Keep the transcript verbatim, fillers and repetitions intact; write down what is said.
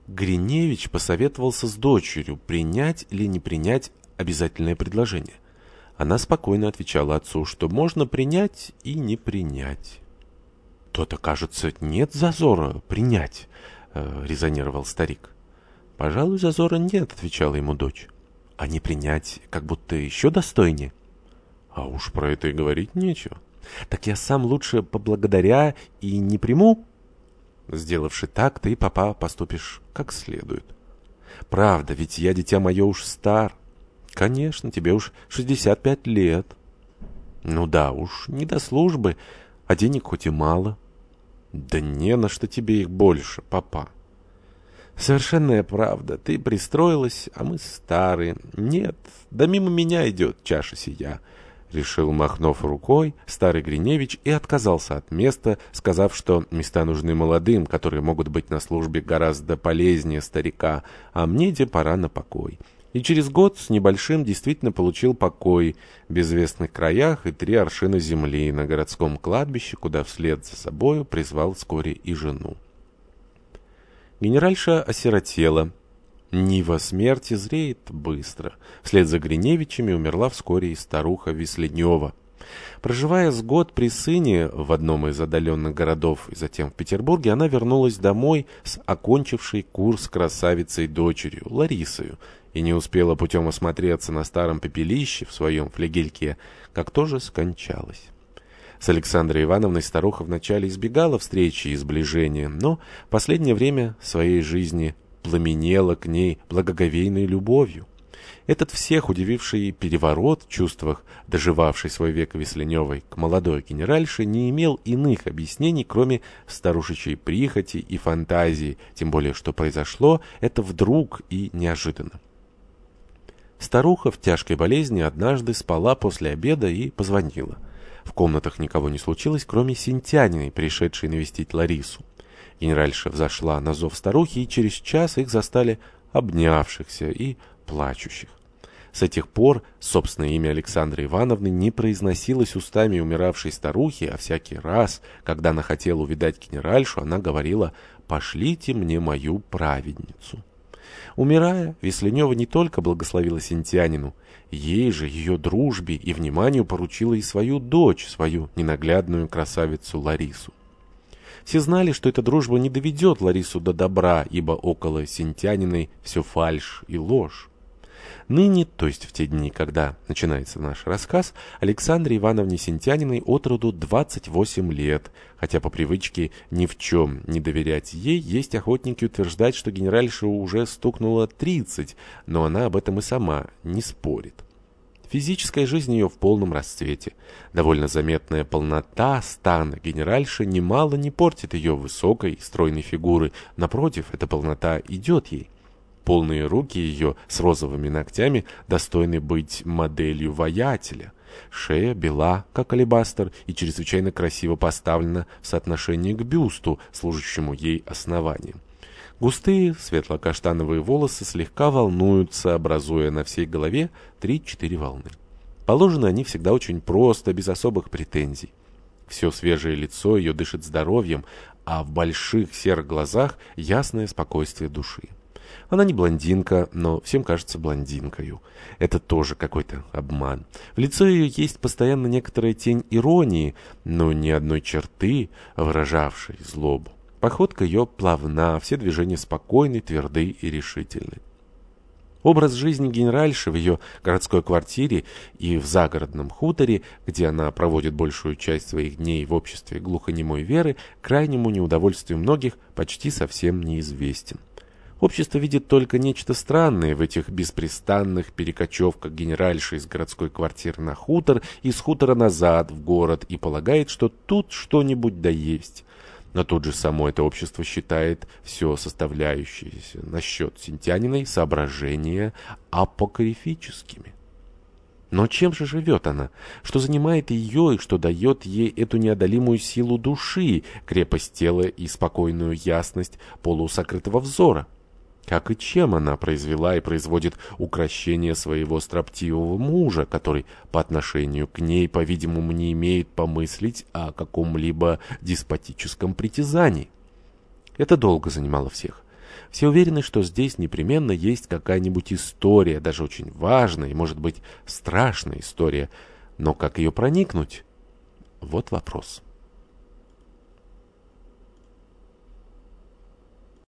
Гриневич посоветовался с дочерью, принять или не принять обязательное предложение. Она спокойно отвечала отцу, что можно принять и не принять. «То-то, кажется, нет зазора принять», э, — резонировал старик. «Пожалуй, зазора нет», — отвечала ему дочь. «А не принять как будто еще достойнее». «А уж про это и говорить нечего». «Так я сам лучше поблагодаря и не приму?» «Сделавши так, ты, папа, поступишь как следует». «Правда, ведь я, дитя мое, уж стар». «Конечно, тебе уж шестьдесят пять лет». «Ну да уж, не до службы, а денег хоть и мало». «Да не на что тебе их больше, папа». «Совершенная правда, ты пристроилась, а мы старые. Нет, да мимо меня идет чаша сия». Решил, махнув рукой, старый Гриневич и отказался от места, сказав, что места нужны молодым, которые могут быть на службе гораздо полезнее старика, а мне де пора на покой. И через год с небольшим действительно получил покой в безвестных краях и три аршина земли на городском кладбище, куда вслед за собою призвал вскоре и жену. Генеральша осиротела. Нива смерти зреет быстро. Вслед за Гриневичами умерла вскоре и старуха Весленева. Проживая с год при сыне в одном из отдаленных городов и затем в Петербурге, она вернулась домой с окончившей курс красавицей-дочерью Ларисою и не успела путем осмотреться на старом пепелище в своем флигельке, как тоже скончалась. С Александрой Ивановной старуха вначале избегала встречи и сближения, но в последнее время своей жизни пламенела к ней благоговейной любовью. Этот всех удививший переворот в чувствах, доживавший свой век Весленевой к молодой генеральше, не имел иных объяснений, кроме старушечьей прихоти и фантазии, тем более что произошло это вдруг и неожиданно. Старуха в тяжкой болезни однажды спала после обеда и позвонила. В комнатах никого не случилось, кроме Синтяниной, пришедшей навестить Ларису. Генеральша взошла на зов старухи, и через час их застали обнявшихся и плачущих. С этих пор собственное имя Александры Ивановны не произносилось устами умиравшей старухи, а всякий раз, когда она хотела увидать генеральшу, она говорила: «Пошлите мне мою праведницу». Умирая, Весленева не только благословила Синтянину, ей же, ее дружбе и вниманию поручила и свою дочь, свою ненаглядную красавицу Ларису. Все знали, что эта дружба не доведет Ларису до добра, ибо около Синтяниной все фальшь и ложь. Ныне, то есть в те дни, когда начинается наш рассказ, Александре Ивановне Синтяниной от роду двадцать восемь лет, хотя по привычке ни в чем не доверять ей, есть охотники утверждать, что генеральша уже стукнуло тридцать, но она об этом и сама не спорит. Физическая жизнь ее в полном расцвете. Довольно заметная полнота стана генеральши немало не портит ее высокой, стройной фигуры. Напротив, эта полнота идет ей. Полные руки ее с розовыми ногтями достойны быть моделью воятеля. Шея бела, как алебастр, и чрезвычайно красиво поставлена в соотношении к бюсту, служащему ей основанием. Густые светло-каштановые волосы слегка волнуются, образуя на всей голове три-четыре волны. Положены они всегда очень просто, без особых претензий. Все свежее лицо ее дышит здоровьем, а в больших серых глазах ясное спокойствие души. Она не блондинка, но всем кажется блондинкою. Это тоже какой-то обман. В лицо ее есть постоянно некоторая тень иронии, но ни одной черты, выражавшей злобу. Походка ее плавна, все движения спокойны, тверды и решительны. Образ жизни генеральши в ее городской квартире и в загородном хуторе, где она проводит большую часть своих дней в обществе глухонемой Веры, крайнему неудовольствию многих почти совсем неизвестен. Общество видит только нечто странное в этих беспрестанных перекочевках генеральши из городской квартиры на хутор и с хутора назад в город и полагает, что тут что-нибудь да есть. Но тут же само это общество считает все составляющееся насчет Синтяниной соображения апокрифическими. Но чем же живет она? Что занимает ее и что дает ей эту неодолимую силу души, крепость тела и спокойную ясность полусокрытого взора? Как и чем она произвела и производит укрощение своего строптивого мужа, который по отношению к ней, по-видимому, не имеет помыслить о каком-либо деспотическом притязании? Это долго занимало всех. Все уверены, что здесь непременно есть какая-нибудь история, даже очень важная и, может быть, страшная история. Но как ее проникнуть? Вот вопрос.